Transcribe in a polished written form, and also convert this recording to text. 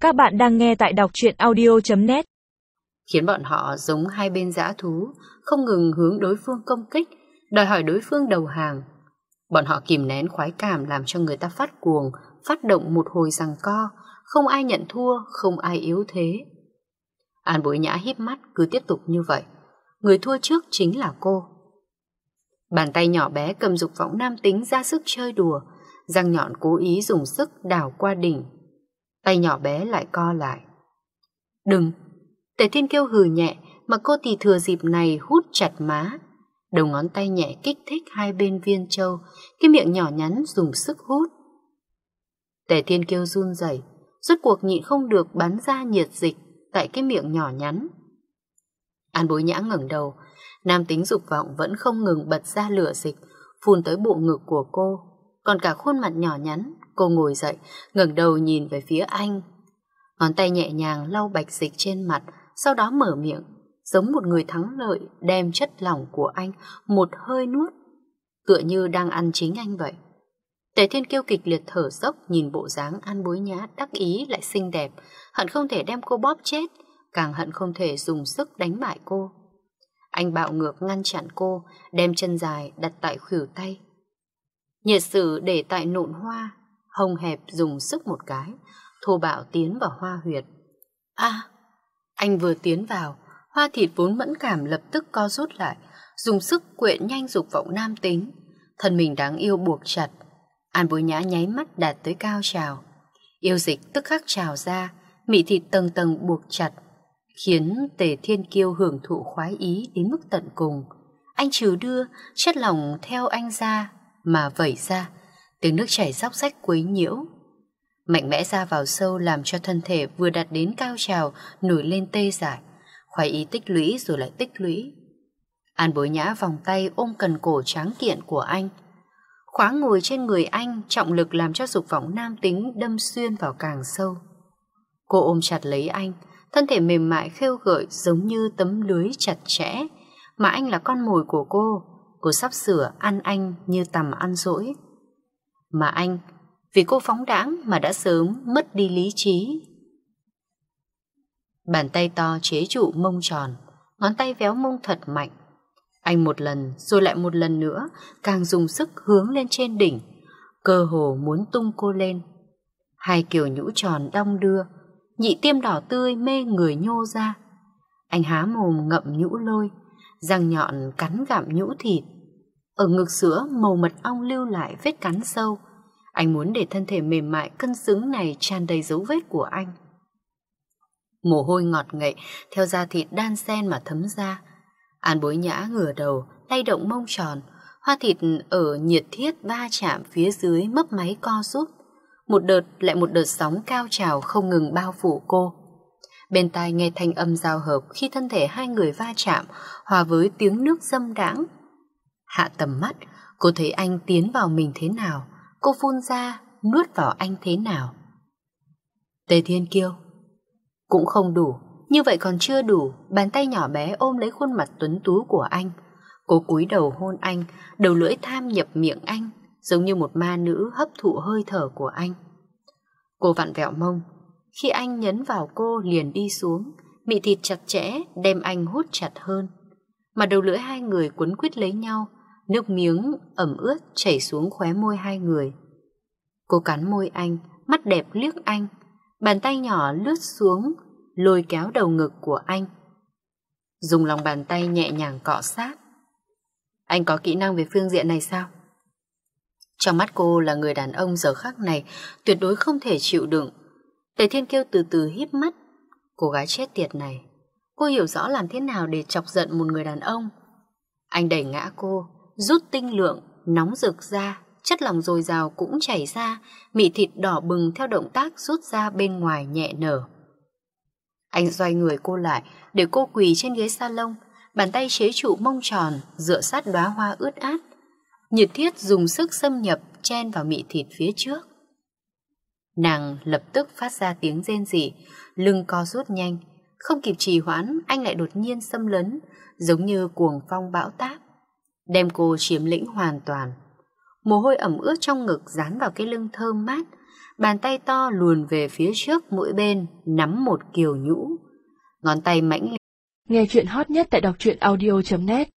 Các bạn đang nghe tại đọc truyện audio.net, khiến bọn họ giống hai bên dã thú, không ngừng hướng đối phương công kích, đòi hỏi đối phương đầu hàng. Bọn họ kìm nén khoái cảm làm cho người ta phát cuồng, phát động một hồi giằng co, không ai nhận thua, không ai yếu thế. An Bối Nhã híp mắt cứ tiếp tục như vậy. Người thua trước chính là cô. Bàn tay nhỏ bé cầm dục vọng nam tính ra sức chơi đùa, răng nhọn cố ý dùng sức đảo qua đỉnh. Tay nhỏ bé lại co lại. Đừng! Tề Thiên Kiêu hừ nhẹ, mà cô thì thừa dịp này hút chặt má. Đầu ngón tay nhẹ kích thích hai bên viên châu, cái miệng nhỏ nhắn dùng sức hút. Tề Thiên Kiêu run rẩy, rốt cuộc nhịn không được bắn ra nhiệt dịch tại cái miệng nhỏ nhắn. An Bối Nhã ngẩng đầu, nam tính dục vọng vẫn không ngừng bật ra lửa dịch, phun tới bộ ngực của cô, còn cả khuôn mặt nhỏ nhắn. Cô ngồi dậy, ngẩng đầu nhìn về phía anh. Ngón tay nhẹ nhàng lau bạch dịch trên mặt, sau đó mở miệng, giống một người thắng lợi, đem chất lỏng của anh một hơi nuốt, tựa như đang ăn chính anh vậy. Tề Thiên Kiêu kịch liệt thở dốc, nhìn bộ dáng An Bối Nhã đắc ý lại xinh đẹp, hận không thể đem cô bóp chết, càng hận không thể dùng sức đánh bại cô. Anh bạo ngược ngăn chặn cô, đem chân dài đặt tại khuỷu tay. Nhiệt sử để tại nụn hoa, hông hẹp dùng sức một cái, thô bạo tiến vào hoa huyệt. Anh vừa tiến vào, hoa thịt vốn mẫn cảm lập tức co rút lại, dùng sức quện nhanh dục vọng nam tính. Thân mình đáng yêu buộc chặt. An Bối Nhã nháy mắt đạt tới cao trào. Yêu dịch tức khắc trào ra, mị thịt tầng tầng buộc chặt, khiến Tề Thiên Kiêu hưởng thụ khoái ý đến mức tận cùng. Anh trừ đưa, chất lỏng theo anh ra mà vẩy ra, tiếng nước chảy róc rách quấy nhiễu. Mạnh mẽ ra vào sâu làm cho thân thể vừa đạt đến cao trào nổi lên tê dại, khoái ý tích lũy rồi lại tích lũy. An Bối Nhã vòng tay ôm cần cổ tráng kiện của anh, khoáng ngồi trên người anh, trọng lực làm cho dục vọng nam tính đâm xuyên vào càng sâu. Cô ôm chặt lấy anh, thân thể mềm mại khêu gợi giống như tấm lưới chặt chẽ, mà anh là con mồi của cô sắp sửa ăn anh như tằm ăn dỗi. Mà anh, vì cô phóng đãng mà đã sớm mất đi lý trí. Bàn tay to chế trụ mông tròn, ngón tay véo mông thật mạnh. Anh một lần rồi lại một lần nữa càng dùng sức hướng lên trên đỉnh, cơ hồ muốn tung cô lên. Hai kiểu nhũ tròn đong đưa, nhị tiêm đỏ tươi mê người nhô ra. Anh há mồm ngậm nhũ lôi, răng nhọn cắn gặm nhũ thịt. Ở ngực sữa màu mật ong lưu lại vết cắn sâu. Anh muốn để thân thể mềm mại cân xứng này tràn đầy dấu vết của anh. Mồ hôi ngọt ngậy theo da thịt đan xen mà thấm ra. An Bối Nhã ngửa đầu, lay động mông tròn, hoa thịt ở nhiệt thiết va chạm phía dưới mấp máy co rút. Một đợt lại một đợt sóng cao trào không ngừng bao phủ cô. Bên tai nghe thanh âm giao hợp khi thân thể hai người va chạm, hòa với tiếng nước dâm đãng. Hạ tầm mắt, cô thấy anh tiến vào mình thế nào, cô phun ra, nuốt vào anh thế nào. Tề Thiên Kiêu. Cũng không đủ, như vậy còn chưa đủ. Bàn tay nhỏ bé ôm lấy khuôn mặt tuấn tú của anh. Cô cúi đầu hôn anh, đầu lưỡi tham nhập miệng anh, giống như một ma nữ hấp thụ hơi thở của anh. Cô vặn vẹo mông, khi anh nhấn vào cô liền đi xuống, mị thịt chặt chẽ đem anh hút chặt hơn. Mà đầu lưỡi hai người quấn quýt lấy nhau, nước miếng ẩm ướt chảy xuống khóe môi hai người. Cô cắn môi anh, mắt đẹp liếc anh, bàn tay nhỏ lướt xuống, lôi kéo đầu ngực của anh, dùng lòng bàn tay nhẹ nhàng cọ sát. Anh có kỹ năng về phương diện này sao? Trong mắt cô là người đàn ông giờ khắc này tuyệt đối không thể chịu đựng. Tề Thiên Kiêu từ từ híp mắt. Cô gái chết tiệt này, cô hiểu rõ làm thế nào để chọc giận một người đàn ông. Anh đẩy ngã cô, rút tinh lượng nóng rực ra, chất lỏng dồi dào cũng chảy ra, mị thịt đỏ bừng theo động tác rút ra bên ngoài nhẹ nở. Anh xoay người cô lại để cô quỳ trên ghế salon, bàn tay chế trụ mông tròn dựa sát đóa hoa ướt át. Nhiệt thiết dùng sức xâm nhập chen vào mị thịt phía trước. Nàng lập tức phát ra tiếng rên rỉ, lưng co rút nhanh. Không kịp trì hoãn, anh lại đột nhiên xâm lấn, giống như cuồng phong bão táp, đem cô chiếm lĩnh hoàn toàn. Mồ hôi ẩm ướt trong ngực dán vào cái lưng thơm mát, bàn tay to luồn về phía trước mỗi bên, nắm một kiều nhũ. Ngón tay mãnh liệt. Nghe chuyện hot nhất tại đọc truyện audio.net